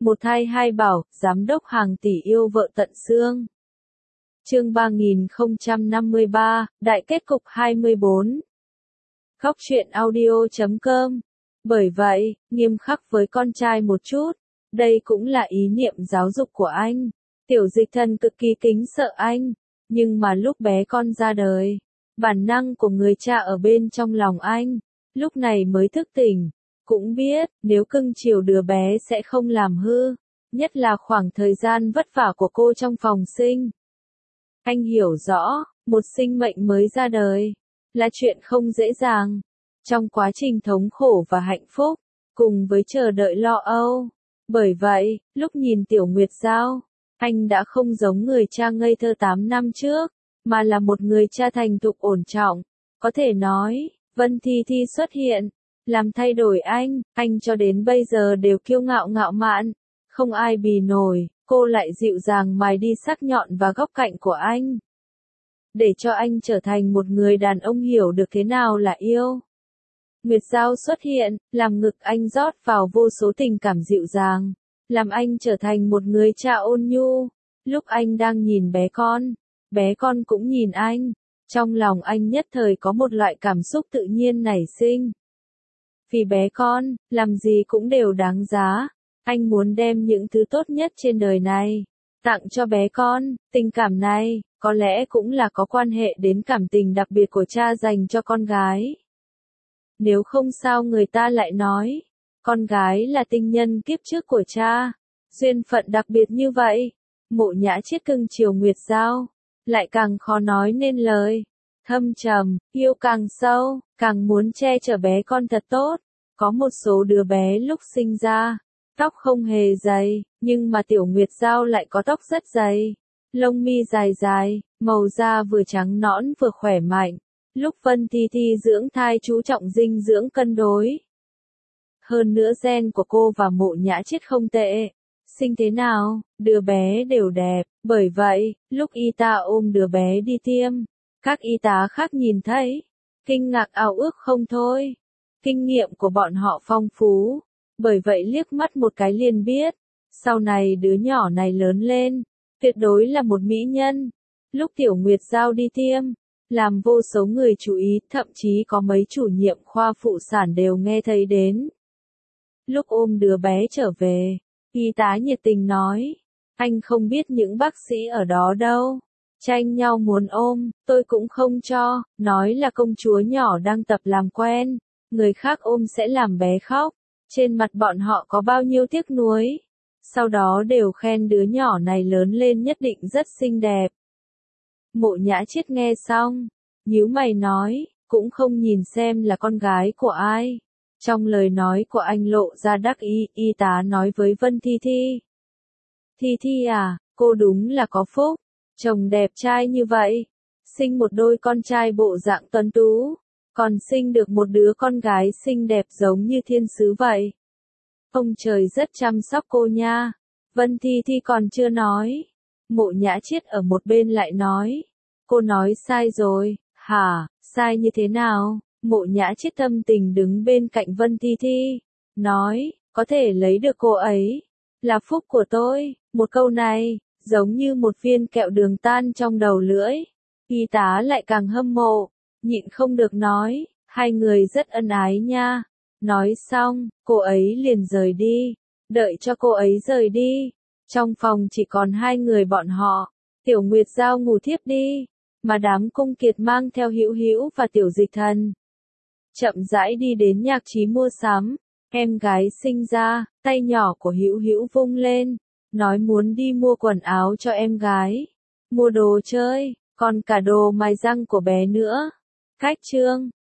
Một thai hai bảo, giám đốc hàng tỷ yêu vợ tận xương. Chương 3053, Đại kết cục 24. Khóc chuyện audio.com. Bởi vậy, nghiêm khắc với con trai một chút. Đây cũng là ý niệm giáo dục của anh. Tiểu Dịch Thần cực kỳ kính sợ anh. Nhưng mà lúc bé con ra đời, bản năng của người cha ở bên trong lòng anh, lúc này mới thức tỉnh. Cũng biết, nếu cưng chiều đứa bé sẽ không làm hư. Nhất là khoảng thời gian vất vả của cô trong phòng sinh. Anh hiểu rõ, một sinh mệnh mới ra đời là chuyện không dễ dàng. Trong quá trình thống khổ và hạnh phúc, cùng với chờ đợi lo âu. Bởi vậy, lúc nhìn Tiểu Nguyệt Giao, anh đã không giống người cha ngây thơ 8 năm trước, mà là một người cha thành thục ổn trọng. Có thể nói, Vân Thi Thi xuất hiện, làm thay đổi anh cho đến bây giờ đều kiêu ngạo ngạo mạn, không ai bì nổi, cô lại dịu dàng mài đi sắc nhọn và góc cạnh của anh. Để cho anh trở thành một người đàn ông hiểu được thế nào là yêu. Nguyệt Giao xuất hiện, làm ngực anh rót vào vô số tình cảm dịu dàng, làm anh trở thành một người cha ôn nhu. Lúc anh đang nhìn bé con cũng nhìn anh, trong lòng anh nhất thời có một loại cảm xúc tự nhiên nảy sinh. Vì bé con, làm gì cũng đều đáng giá. Anh muốn đem những thứ tốt nhất trên đời này tặng cho bé con. Tình cảm này, có lẽ cũng là có quan hệ đến cảm tình đặc biệt của cha dành cho con gái. Nếu không sao người ta lại nói, con gái là tinh nhân kiếp trước của cha. Duyên phận đặc biệt như vậy, Mộ Nhã Chiết cưng chiều Nguyệt Giao, lại càng khó nói nên lời. Thâm trầm, yêu càng sâu, càng muốn che chở bé con thật tốt. Có một số đứa bé lúc sinh ra, tóc không hề dày, nhưng mà Tiểu Nguyệt Giao lại có tóc rất dày. Lông mi dài dài, màu da vừa trắng nõn vừa khỏe mạnh. Lúc Vân Thi Thi dưỡng thai chú trọng dinh dưỡng cân đối. Hơn nữa gen của cô và Mộ Nhã Chiết không tệ. Sinh thế nào, đứa bé đều đẹp. Bởi vậy, lúc y tá ôm đứa bé đi tiêm, các y tá khác nhìn thấy, kinh ngạc ao ước không thôi. Kinh nghiệm của bọn họ phong phú. Bởi vậy liếc mắt một cái liền biết, sau này đứa nhỏ này lớn lên, tuyệt đối là một mỹ nhân. Lúc Tiểu Nguyệt Giao đi tiêm, làm vô số người chú ý, thậm chí có mấy chủ nhiệm khoa phụ sản đều nghe thấy đến. Lúc ôm đứa bé trở về, y tá nhiệt tình nói, anh không biết những bác sĩ ở đó đâu. Tranh nhau muốn ôm, tôi cũng không cho, nói là công chúa nhỏ đang tập làm quen, người khác ôm sẽ làm bé khóc. Trên mặt bọn họ có bao nhiêu tiếc nuối. Sau đó đều khen đứa nhỏ này lớn lên nhất định rất xinh đẹp. Mộ Nhã Chiết nghe xong, nhíu mày nói, cũng không nhìn xem là con gái của ai. Trong lời nói của anh lộ ra đắc ý, y tá nói với Vân Thi Thi. Thi Thi à, cô đúng là có phúc, chồng đẹp trai như vậy. Sinh một đôi con trai bộ dạng tuấn tú, còn sinh được một đứa con gái xinh đẹp giống như thiên sứ vậy. Ông trời rất chăm sóc cô nha. Vân Thi Thi còn chưa nói. Mộ Nhã Chiết ở một bên lại nói. Cô nói sai rồi. Hả, sai như thế nào? Mộ Nhã Chiết thâm tình đứng bên cạnh Vân Thi Thi. Nói, có thể lấy được cô ấy là phúc của tôi. Một câu này, giống như một viên kẹo đường tan trong đầu lưỡi. Y tá lại càng hâm mộ, nhịn không được nói, hai người rất ân ái nha. Nói xong, cô ấy liền rời đi. Đợi cho cô ấy rời đi, trong phòng chỉ còn hai người bọn họ. Tiểu Nguyệt Giao ngủ thiếp đi, mà đám cung kiệt mang theo Hữu Hữu và Tiểu Dịch Thần chậm rãi đi đến nhạc trí mua sắm. Em gái sinh ra, tay nhỏ của Hữu Hữu vung lên, nói muốn đi mua quần áo cho em gái, mua đồ chơi, còn cả đồ mài răng của bé nữa. Cách chương